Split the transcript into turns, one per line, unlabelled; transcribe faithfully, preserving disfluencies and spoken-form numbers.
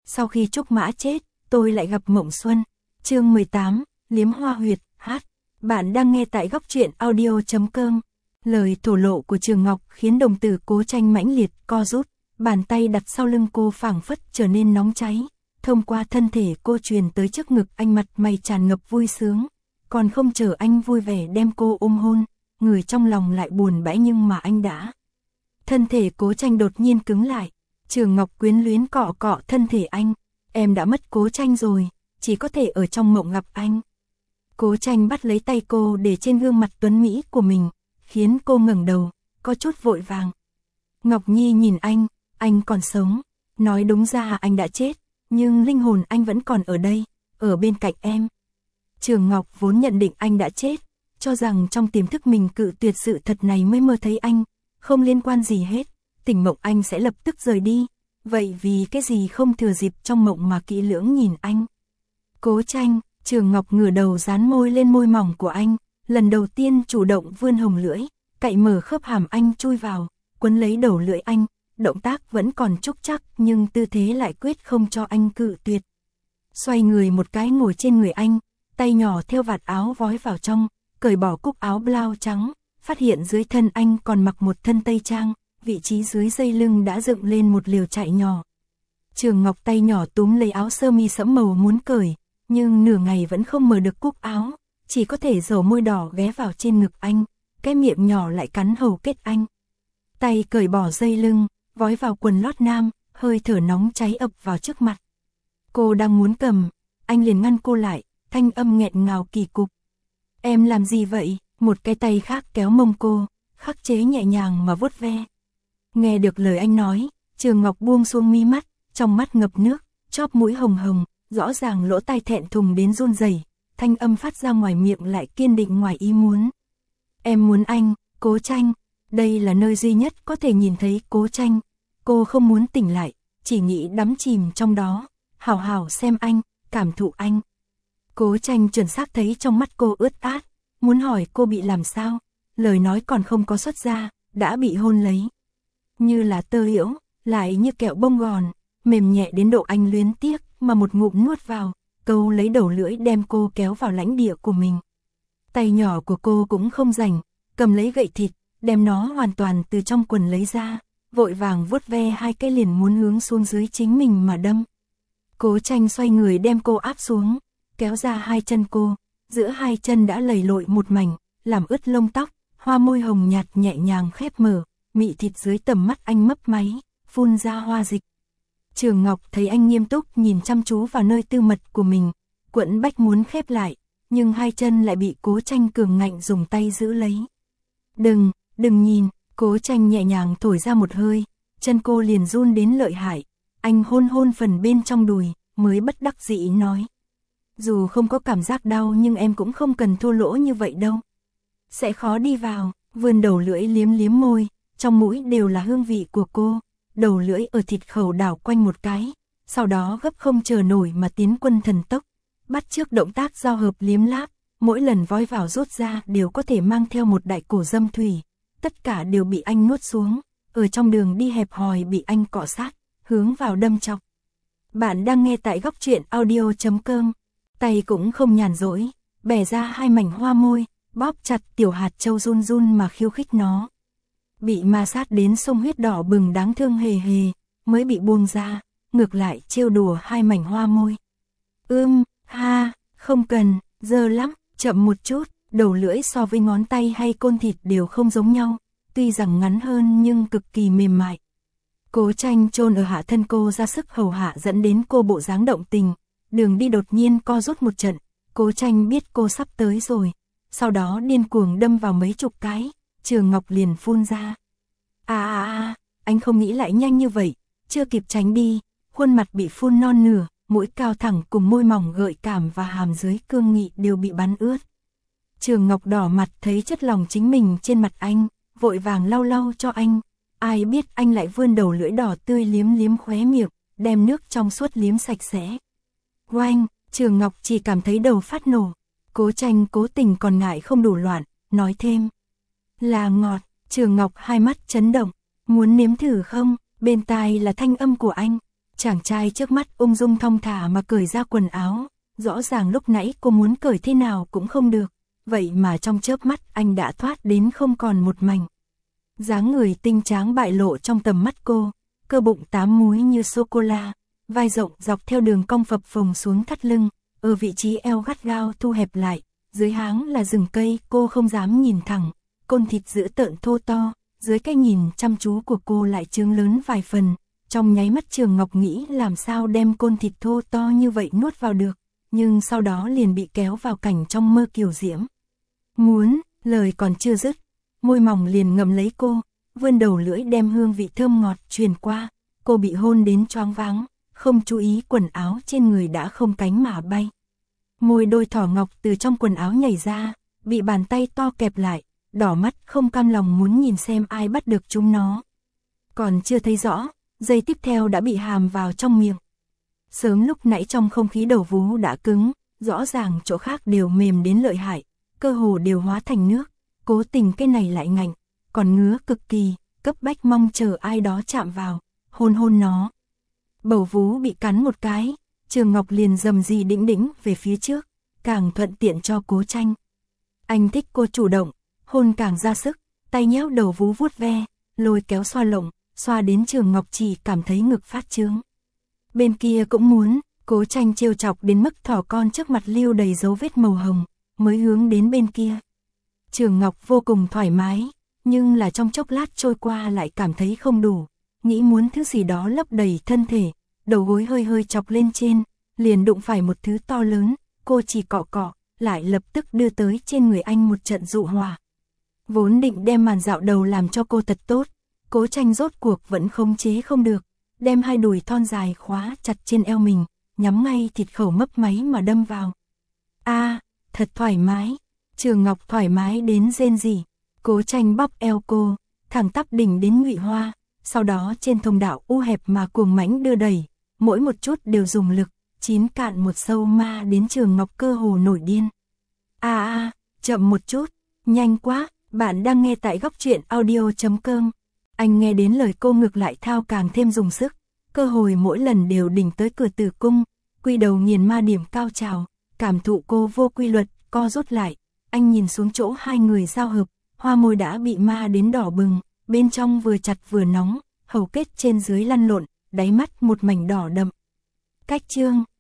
sau khi Trúc Mã chết, tôi lại gặp Mộng Xuân. Chương mười tám, Liếm Hoa Huyệt, hát. Bạn đang nghe tại góc truyện audio chấm com. Lời thổ lộ của Trường Ngọc khiến đồng tử Cố Tranh mãnh liệt co rút, bàn tay đặt sau lưng cô phảng phất trở nên nóng cháy, thông qua thân thể cô truyền tới trước ngực anh, mặt mày tràn ngập vui sướng, còn không chờ anh vui vẻ đem cô ôm hôn, người trong lòng lại buồn bã nhưng mà anh đã. Thân thể Cố Tranh đột nhiên cứng lại, Trường Ngọc quyến luyến cọ cọ thân thể anh, em đã mất Cố Tranh rồi, chỉ có thể ở trong mộng gặp anh. Cố Tranh bắt lấy tay cô để trên gương mặt tuấn mỹ của mình, khiến cô ngẩng đầu, có chút vội vàng. Ngọc Nhi nhìn anh, anh còn sống, nói đúng ra anh đã chết, nhưng linh hồn anh vẫn còn ở đây, ở bên cạnh em. Trường Ngọc vốn nhận định anh đã chết, cho rằng trong tiềm thức mình cự tuyệt sự thật này mới mơ thấy anh, không liên quan gì hết, tỉnh mộng anh sẽ lập tức rời đi, vậy vì cái gì không thừa dịp trong mộng mà kỹ lưỡng nhìn anh. Cố Tranh, Trường Ngọc ngửa đầu dán môi lên môi mỏng của anh, lần đầu tiên chủ động vươn hồng lưỡi, cạy mở khớp hàm anh chui vào, quấn lấy đầu lưỡi anh, động tác vẫn còn trúc chắc nhưng tư thế lại quyết không cho anh cự tuyệt. Xoay người một cái ngồi trên người anh, tay nhỏ theo vạt áo vói vào trong, cởi bỏ cúc áo blau trắng, phát hiện dưới thân anh còn mặc một thân tây trang, vị trí dưới dây lưng đã dựng lên một liều chạy nhỏ. Trường Ngọc tay nhỏ túm lấy áo sơ mi sẫm màu muốn cởi, nhưng nửa ngày vẫn không mở được cúc áo, chỉ có thể dầu môi đỏ ghé vào trên ngực anh, cái miệng nhỏ lại cắn hầu kết anh. Tay cởi bỏ dây lưng, vói vào quần lót nam, hơi thở nóng cháy ập vào trước mặt. Cô đang muốn cầm, anh liền ngăn cô lại, thanh âm nghẹn ngào kỳ cục. Em làm gì vậy? Một cái tay khác kéo mông cô, khắc chế nhẹ nhàng mà vuốt ve. Nghe được lời anh nói, Trường Ngọc buông xuống mí mắt, trong mắt ngập nước, chóp mũi hồng hồng, rõ ràng lỗ tai thẹn thùng đến run rẩy, thanh âm phát ra ngoài miệng lại kiên định ngoài ý muốn. Em muốn anh, Cố Tranh, đây là nơi duy nhất có thể nhìn thấy Cố Tranh. Cô không muốn tỉnh lại, chỉ nghĩ đắm chìm trong đó, hào hào xem anh, cảm thụ anh. Cố Tranh chuẩn xác thấy trong mắt cô ướt át, muốn hỏi cô bị làm sao, lời nói còn không có xuất ra, đã bị hôn lấy. Như là tơ liễu, lại như kẹo bông gòn, mềm nhẹ đến độ anh luyến tiếc mà một ngụm nuốt vào, câu lấy đầu lưỡi đem cô kéo vào lãnh địa của mình. Tay nhỏ của cô cũng không rảnh, cầm lấy gậy thịt, đem nó hoàn toàn từ trong quần lấy ra, vội vàng vuốt ve hai cái liền muốn hướng xuống dưới chính mình mà đâm. Cố Tranh xoay người đem cô áp xuống, kéo ra hai chân cô, giữa hai chân đã lầy lội một mảnh, làm ướt lông tóc, hoa môi hồng nhạt nhẹ nhàng khép mở, mị thịt dưới tầm mắt anh mấp máy, phun ra hoa dịch. Trường Ngọc thấy anh nghiêm túc nhìn chăm chú vào nơi tư mật của mình, quẫn bách muốn khép lại, nhưng hai chân lại bị Cố Tranh cường ngạnh dùng tay giữ lấy. Đừng, đừng nhìn, Cố Tranh nhẹ nhàng thổi ra một hơi, chân cô liền run đến lợi hại, anh hôn hôn phần bên trong đùi, mới bất đắc dĩ nói. Dù không có cảm giác đau nhưng em cũng không cần thô lỗ như vậy đâu. Sẽ khó đi vào, vươn đầu lưỡi liếm liếm môi, trong mũi đều là hương vị của cô, đầu lưỡi ở thịt khẩu đảo quanh một cái, sau đó gấp không chờ nổi mà tiến quân thần tốc, bắt chước động tác giao hợp liếm láp, mỗi lần vói vào rút ra đều có thể mang theo một đại cổ dâm thủy, tất cả đều bị anh nuốt xuống, ở trong đường đi hẹp hòi bị anh cọ sát, hướng vào đâm chọc. Bạn đang nghe tại góc truyện audio chấm com, tay cũng không nhàn rỗi, bẻ ra hai mảnh hoa môi, bóp chặt tiểu hạt châu run run mà khiêu khích nó. Bị ma sát đến sông huyết đỏ bừng đáng thương hề hề, mới bị buông ra, ngược lại trêu đùa hai mảnh hoa môi. Ưm, ha, không cần, dơ lắm, chậm một chút, đầu lưỡi so với ngón tay hay côn thịt đều không giống nhau, tuy rằng ngắn hơn nhưng cực kỳ mềm mại. Cố Tranh chôn ở hạ thân cô ra sức hầu hạ dẫn đến cô bộ dáng động tình, đường đi đột nhiên co rút một trận, Cố Tranh biết cô sắp tới rồi, sau đó điên cuồng đâm vào mấy chục cái, Trường Ngọc liền phun ra. À à à, anh không nghĩ lại nhanh như vậy, chưa kịp tránh đi, khuôn mặt bị phun non nửa, mũi cao thẳng cùng môi mỏng gợi cảm và hàm dưới cương nghị đều bị bắn ướt. Trường Ngọc đỏ mặt thấy chất lòng chính mình trên mặt anh, vội vàng lau lau cho anh, ai biết anh lại vươn đầu lưỡi đỏ tươi liếm liếm khóe miệng, đem nước trong suốt liếm sạch sẽ. Oanh, Trường Ngọc chỉ cảm thấy đầu phát nổ, Cố Tranh cố tình còn ngại không đủ loạn, nói thêm. Là ngọt, Trường Ngọc hai mắt chấn động, muốn nếm thử không, bên tai là thanh âm của anh. Chàng trai trước mắt ung dung thong thả mà cởi ra quần áo, rõ ràng lúc nãy cô muốn cởi thế nào cũng không được, vậy mà trong chớp mắt anh đã thoát đến không còn một mảnh. Dáng người tinh tráng bại lộ trong tầm mắt cô, cơ bụng tám múi như sô-cô-la, vai rộng dọc theo đường cong phập phồng xuống thắt lưng, ở vị trí eo gắt gao thu hẹp lại, dưới háng là rừng cây, cô không dám nhìn thẳng, côn thịt dữ tợn thô to, dưới cái nhìn chăm chú của cô lại trướng lớn vài phần. Trong nháy mắt Trường Ngọc nghĩ làm sao đem côn thịt thô to như vậy nuốt vào được, nhưng sau đó liền bị kéo vào cảnh trong mơ kiều diễm. Muốn, lời còn chưa dứt, môi mỏng liền ngậm lấy cô, vươn đầu lưỡi đem hương vị thơm ngọt truyền qua, cô bị hôn đến choáng váng, không chú ý quần áo trên người đã không cánh mà bay. Môi đôi thỏ ngọc từ trong quần áo nhảy ra, bị bàn tay to kẹp lại, đỏ mắt không cam lòng muốn nhìn xem ai bắt được chúng nó. Còn chưa thấy rõ, giây tiếp theo đã bị hàm vào trong miệng. Sớm lúc nãy trong không khí đầu vú đã cứng, rõ ràng chỗ khác đều mềm đến lợi hại, cơ hồ đều hóa thành nước, cố tình cái này lại ngạnh, còn ngứa cực kỳ, cấp bách mong chờ ai đó chạm vào, hôn hôn nó. Bầu vú bị cắn một cái, Trường Ngọc liền dầm gì đĩnh đĩnh về phía trước, càng thuận tiện cho Cố Tranh. Anh thích cô chủ động, hôn càng ra sức, tay nhéo đầu vú vuốt ve, lôi kéo xoa lộng, xoa đến Trường Ngọc chỉ cảm thấy ngực phát trướng. Bên kia cũng muốn, Cố Tranh trêu chọc đến mức thỏ con trước mặt lưu đầy dấu vết màu hồng, mới hướng đến bên kia. Trường Ngọc vô cùng thoải mái, nhưng là trong chốc lát trôi qua lại cảm thấy không đủ, nghĩ muốn thứ gì đó lấp đầy thân thể, đầu gối hơi hơi chọc lên trên, liền đụng phải một thứ to lớn, cô chỉ cọ cọ, lại lập tức đưa tới trên người anh một trận dụ hòa. Vốn định đem màn dạo đầu làm cho cô thật tốt, Cố Tranh rốt cuộc vẫn khống chế không được, đem hai đùi thon dài khóa chặt trên eo mình, nhắm ngay thịt khẩu mấp máy mà đâm vào. A, à, thật thoải mái. Trường Ngọc thoải mái đến rên rỉ. Cố Tranh bóp eo cô, thẳng tắp đỉnh đến Ngụy Hoa, sau đó trên thông đạo u hẹp mà cuồng mãnh đưa đẩy, mỗi một chút đều dùng lực, chín cạn một sâu ma đến Trường Ngọc cơ hồ nổi điên. A à, a, à, chậm một chút, nhanh quá, bạn đang nghe tại góc truyện audio chấm com. Anh nghe đến lời cô ngược lại thao càng thêm dùng sức, cơ hội mỗi lần đều đỉnh tới cửa tử cung, quy đầu nghiền ma điểm cao trào, cảm thụ cô vô quy luật, co rút lại, anh nhìn xuống chỗ hai người giao hợp, hoa môi đã bị ma đến đỏ bừng, bên trong vừa chặt vừa nóng, hầu kết trên dưới lăn lộn, đáy mắt một mảnh đỏ đậm. Cách chương,